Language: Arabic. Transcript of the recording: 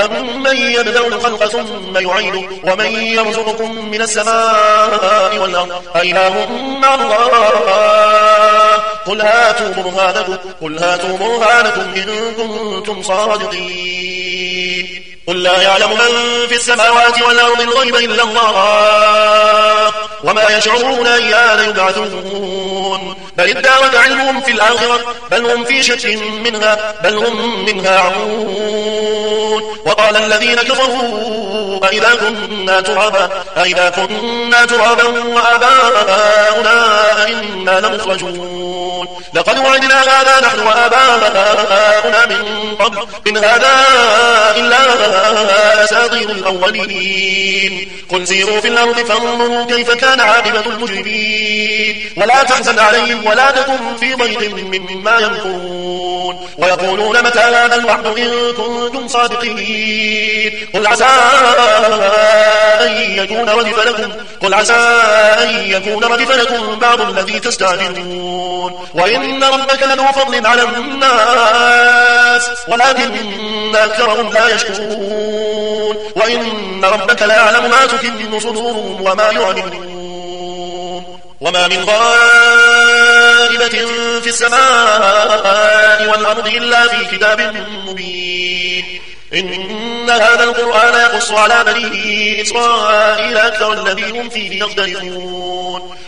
أمن يبدأ الخلق ثم يعيده ومن يرزقكم من السماء والأرض أإله مع الله قل هاتوا برهانكم إن كنتم صادقين قل لا يعلم من في السماوات والأرض الغيب إلا الله وما يشعرون أيان يبعثون بل ادارك علمهم في الآخرة بل هم في شك منها عمون وقال الذين كفروا أئذا كنا ترابا وآباؤنا إنا لمخرجون لقد وعدنا هذا نحن وآباؤنا من قبل إن هذا إلا أساطير الأولين قل سيروا في الأرض فانظروا كيف كان عاقبة المجرمين ولا تحزن عليهم ولا تكن في ضيق مما يمكرون ويقولون متى هذا الوعد إن كنتم صادقين قل عسى أن يكون ردف لكم بعض الذي تستعجلون وإن ربك لذو فضل على الناس ولكن أكثرهم لا يشكرون وإن ربك لا يعلم ما تكن صدورهم وما يعلنون وما من غائبة في السماء والأرض إلا في كتاب مبين إن هذا القرآن يقص على بني إسرائيل أكثر الذي هم فيه يختلفون